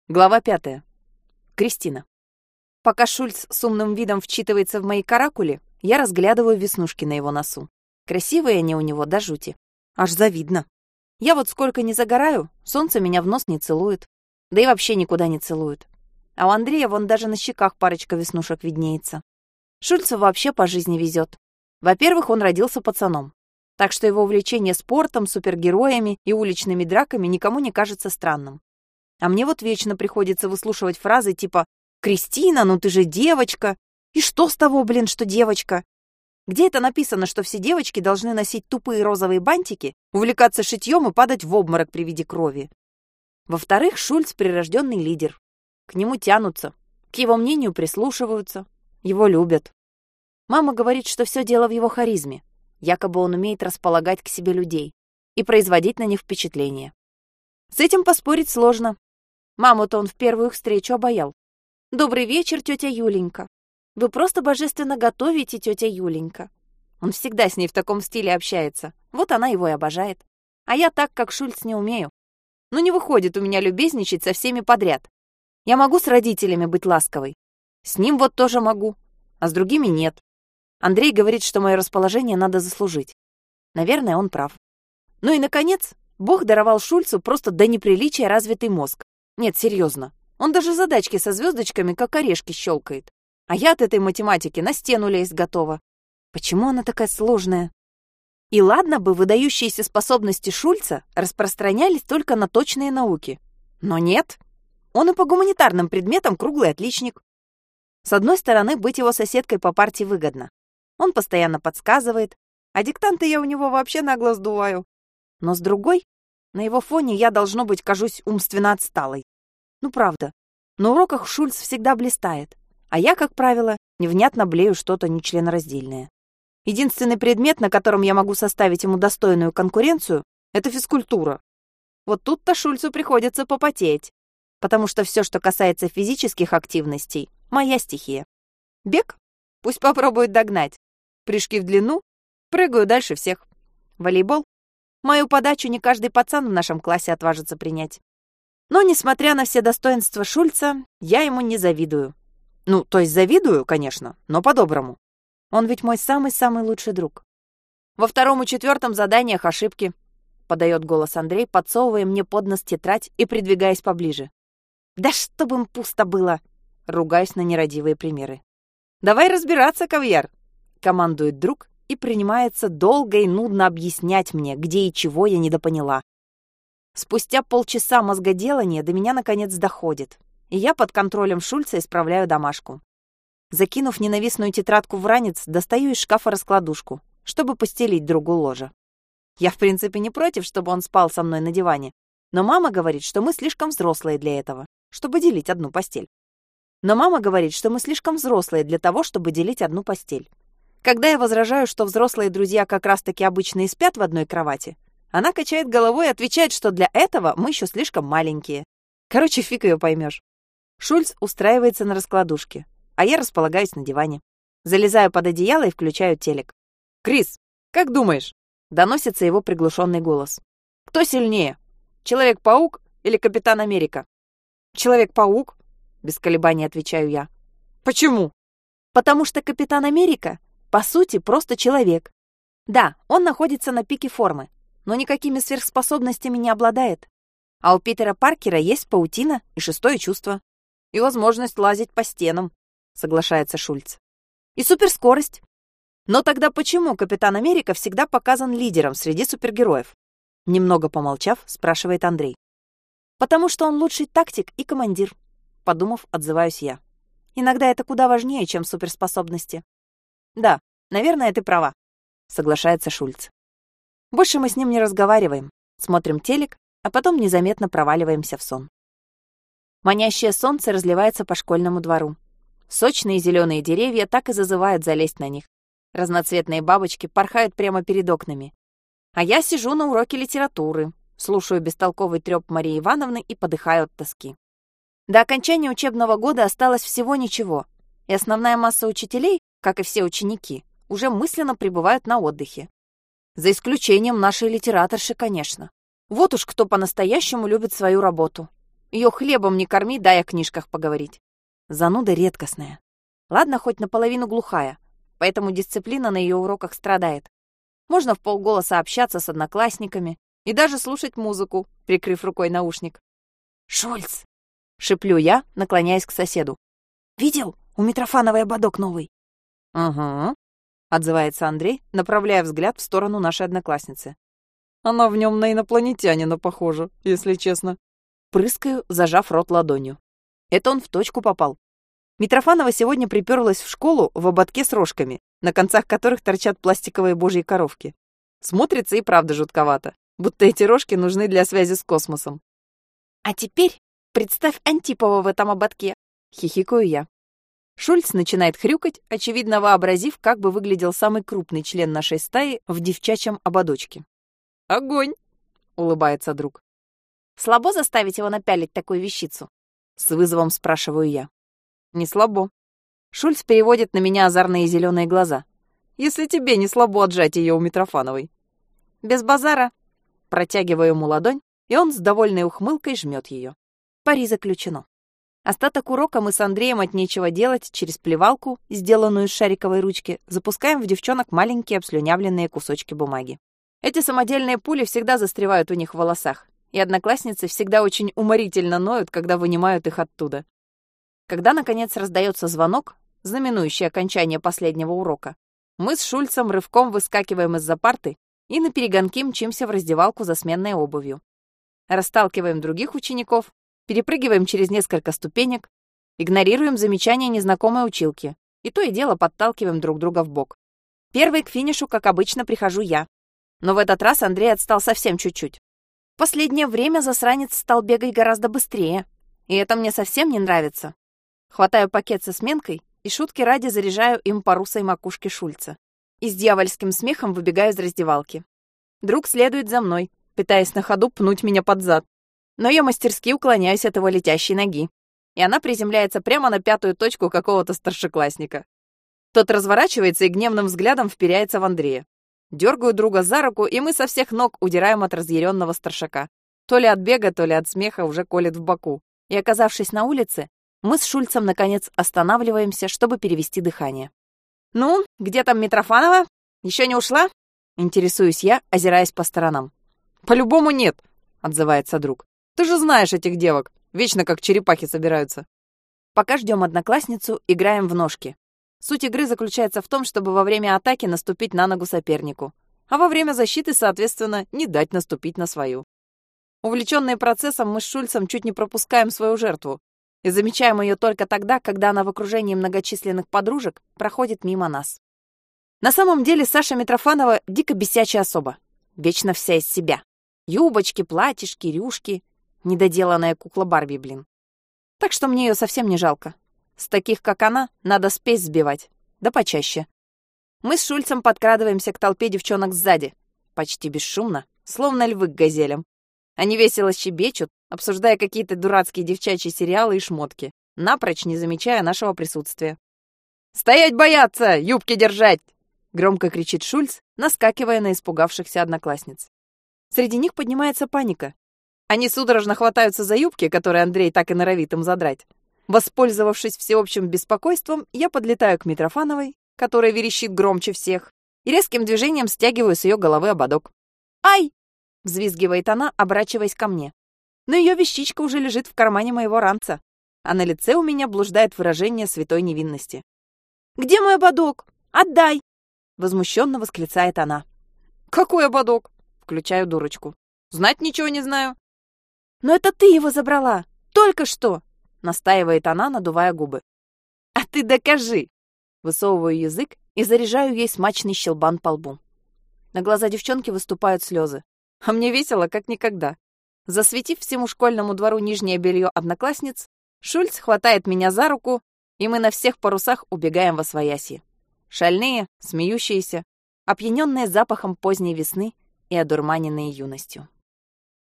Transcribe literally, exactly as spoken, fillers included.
Глава пятая. Кристина. Пока Шульц с умным видом вчитывается в мои каракули, я разглядываю веснушки на его носу. Красивые они у него до жути. Аж завидно. Я вот сколько не загораю, солнце меня в нос не целует. Да и вообще никуда не целует. А у Андрея вон даже на щеках парочка веснушек виднеется. Шульцу вообще по жизни везет. Во-первых, он родился пацаном. Так что его увлечение спортом, супергероями и уличными драками никому не кажется странным. А мне вот вечно приходится выслушивать фразы типа «Кристина, ну ты же девочка!» «И что с того, блин, что девочка?» Где это написано, что все девочки должны носить тупые розовые бантики, увлекаться шитьем и падать в обморок при виде крови? Во-вторых, Шульц — прирожденный лидер. К нему тянутся, к его мнению прислушиваются, его любят. Мама говорит, что все дело в его харизме. Якобы он умеет располагать к себе людей и производить на них впечатление. С этим поспорить сложно. Маму-то он в первую их встречу обаял. «Добрый вечер, тетя Юленька. Вы просто божественно готовите, тетя Юленька». Он всегда с ней в таком стиле общается. Вот она его и обожает. А я так, как Шульц, не умею. Ну не выходит у меня любезничать со всеми подряд. Я могу с родителями быть ласковой. С ним вот тоже могу, а с другими нет. Андрей говорит, что мое расположение надо заслужить. Наверное, он прав. Ну и, наконец, Бог даровал Шульцу просто до неприличия развитый мозг. Нет, серьезно. Он даже задачки со звездочками как орешки щелкает. А я от этой математики на стену лезть готова. Почему она такая сложная? И ладно бы выдающиеся способности Шульца распространялись только на точные науки. Но нет. Он и по гуманитарным предметам круглый отличник. С одной стороны, быть его соседкой по партии выгодно. Он постоянно подсказывает, а диктанты я у него вообще нагло сдуваю. Но с другой, на его фоне я, должно быть, кажусь умственно отсталой. Ну, правда. На уроках Шульц всегда блистает, а я, как правило, невнятно блею что-то нечленораздельное. Единственный предмет, на котором я могу составить ему достойную конкуренцию, это физкультура. Вот тут-то Шульцу приходится попотеть, потому что все, что касается физических активностей, моя стихия. Бег? Пусть попробует догнать. Прыжки в длину? Прыгаю дальше всех. Волейбол? Мою подачу не каждый пацан в нашем классе отважится принять. Но, несмотря на все достоинства Шульца, я ему не завидую. Ну, то есть завидую, конечно, но по-доброму. Он ведь мой самый-самый лучший друг. Во втором и четвертом заданиях ошибки, подает голос Андрей, подсовывая мне под нос тетрадь и придвигаясь поближе. Да чтоб им пусто было! Ругаюсь на нерадивые примеры. Давай разбираться, Кавьяр, командует друг и принимается долго и нудно объяснять мне, где и чего я недопоняла. Спустя полчаса мозгоделания до меня наконец доходит, и я под контролем Шульца исправляю домашку. Закинув ненавистную тетрадку в ранец, достаю из шкафа раскладушку, чтобы постелить другу ложе. Я, в принципе, не против, чтобы он спал со мной на диване, но мама говорит, что мы слишком взрослые для этого, чтобы делить одну постель. Но мама говорит, что мы слишком взрослые для того, чтобы делить одну постель. Когда я возражаю, что взрослые друзья как раз-таки обычно и спят в одной кровати, она качает головой и отвечает, что для этого мы еще слишком маленькие. Короче, фиг ее поймешь. Шульц устраивается на раскладушке, а я располагаюсь на диване. Залезаю под одеяло и включаю телек. «Крис, как думаешь?» — доносится его приглушенный голос. «Кто сильнее? Человек-паук или Капитан Америка?» «Человек-паук», — без колебаний отвечаю я. «Почему?» «Потому что Капитан Америка, по сути, просто человек. Да, он находится на пике формы, но никакими сверхспособностями не обладает. А у Питера Паркера есть паутина и шестое чувство. И возможность лазить по стенам», — соглашается Шульц. «И суперскорость. Но тогда почему Капитан Америка всегда показан лидером среди супергероев?» Немного помолчав, спрашивает Андрей. «Потому что он лучший тактик и командир», — подумав, отзываюсь я. «Иногда это куда важнее, чем суперспособности». «Да, наверное, ты права», — соглашается Шульц. Больше мы с ним не разговариваем, смотрим телек, а потом незаметно проваливаемся в сон. Манящее солнце разливается по школьному двору. Сочные зеленые деревья так и зазывают залезть на них. Разноцветные бабочки порхают прямо перед окнами. А я сижу на уроке литературы, слушаю бестолковый трёп Марии Ивановны и подыхаю от тоски. До окончания учебного года осталось всего ничего, и основная масса учителей, как и все ученики, уже мысленно пребывают на отдыхе. За исключением нашей литераторши, конечно. Вот уж кто по-настоящему любит свою работу. Ее хлебом не корми, дай о книжках поговорить. Зануда редкостная. Ладно, хоть наполовину глухая, поэтому дисциплина на ее уроках страдает. Можно вполголоса общаться с одноклассниками и даже слушать музыку, прикрыв рукой наушник. «Шульц!» — шеплю я, наклоняясь к соседу. «Видел? У Митрофановой ободок новый». «Ага», — отзывается Андрей, направляя взгляд в сторону нашей одноклассницы. «Она в нем на инопланетянина похожа, если честно». Прыскаю, зажав рот ладонью. Это он в точку попал. Митрофанова сегодня приперлась в школу в ободке с рожками, на концах которых торчат пластиковые божьи коровки. Смотрится и правда жутковато, будто эти рожки нужны для связи с космосом. «А теперь представь Антипова в этом ободке», — хихикаю я. Шульц начинает хрюкать, очевидно вообразив, как бы выглядел самый крупный член нашей стаи в девчачьем ободочке. «Огонь!» — улыбается друг. «Слабо заставить его напялить такую вещицу?» — с вызовом спрашиваю я. «Не слабо». Шульц переводит на меня озорные зеленые глаза. «Если тебе не слабо отжать ее у Митрофановой». «Без базара». Протягиваю ему ладонь, и он с довольной ухмылкой жмет ее. Пари заключено. Остаток урока мы с Андреем от нечего делать через плевалку, сделанную из шариковой ручки, запускаем в девчонок маленькие обслюнявленные кусочки бумаги. Эти самодельные пули всегда застревают у них в волосах, и одноклассницы всегда очень уморительно ноют, когда вынимают их оттуда. Когда, наконец, раздается звонок, знаменующий окончание последнего урока, мы с Шульцем рывком выскакиваем из-за парты и наперегонки мчимся в раздевалку за сменной обувью. Расталкиваем других учеников, перепрыгиваем через несколько ступенек, игнорируем замечания незнакомой училки и то и дело подталкиваем друг друга в бок. Первой к финишу, как обычно, прихожу я. Но в этот раз Андрей отстал совсем чуть-чуть. В последнее время засранец стал бегать гораздо быстрее, и это мне совсем не нравится. Хватаю пакет со сменкой и шутки ради заряжаю им по русой макушке Шульца. И с дьявольским смехом выбегаю из раздевалки. Друг следует за мной, пытаясь на ходу пнуть меня под зад. Но я мастерски уклоняюсь от его летящей ноги, и она приземляется прямо на пятую точку какого-то старшеклассника. Тот разворачивается и гневным взглядом вперяется в Андрея. Дергаю друга за руку, и мы со всех ног удираем от разъяренного старшака. То ли от бега, то ли от смеха уже колет в боку. И, оказавшись на улице, мы с Шульцем, наконец, останавливаемся, чтобы перевести дыхание. «Ну, где там Митрофанова? Еще не ушла?» Интересуюсь я, озираясь по сторонам. «По-любому нет», — отзывается друг. «Ты же знаешь этих девок. Вечно как черепахи собираются». Пока ждем одноклассницу, играем в ножки. Суть игры заключается в том, чтобы во время атаки наступить на ногу сопернику, а во время защиты, соответственно, не дать наступить на свою. Увлеченные процессом, мы с Шульцем чуть не пропускаем свою жертву и замечаем ее только тогда, когда она в окружении многочисленных подружек проходит мимо нас. На самом деле Саша Митрофанова дико бесячая особа, вечно вся из себя. Юбочки, платьишки, рюшки, недоделанная кукла Барби, блин. Так что мне ее совсем не жалко. С таких, как она, надо спесь сбивать, да почаще. Мы с Шульцем подкрадываемся к толпе девчонок сзади, почти бесшумно, словно львы к газелям. Они весело щебечут, обсуждая какие-то дурацкие девчачьи сериалы и шмотки, напрочь не замечая нашего присутствия. «Стоять бояться! Юбки держать!» — громко кричит Шульц, наскакивая на испугавшихся одноклассниц. Среди них поднимается паника. Они судорожно хватаются за юбки, которые Андрей так и норовит им задрать. Воспользовавшись всеобщим беспокойством, я подлетаю к Митрофановой, которая верещит громче всех, и резким движением стягиваю с ее головы ободок. «Ай!» — взвизгивает она, оборачиваясь ко мне. Но ее вещичка уже лежит в кармане моего ранца, а на лице у меня блуждает выражение святой невинности. «Где мой ободок? Отдай!» — возмущенно восклицает она. «Какой ободок?» — включаю дурочку. «Знать ничего не знаю». «Но это ты его забрала! Только что!» — настаивает она, надувая губы. «А ты докажи!» Высовываю язык и заряжаю ей смачный щелбан по лбу. На глаза девчонки выступают слезы. А мне весело, как никогда. Засветив всему школьному двору нижнее белье одноклассниц, Шульц хватает меня за руку, и мы на всех парусах убегаем восвояси. Шальные, смеющиеся, опьяненные запахом поздней весны и одурманенные юностью.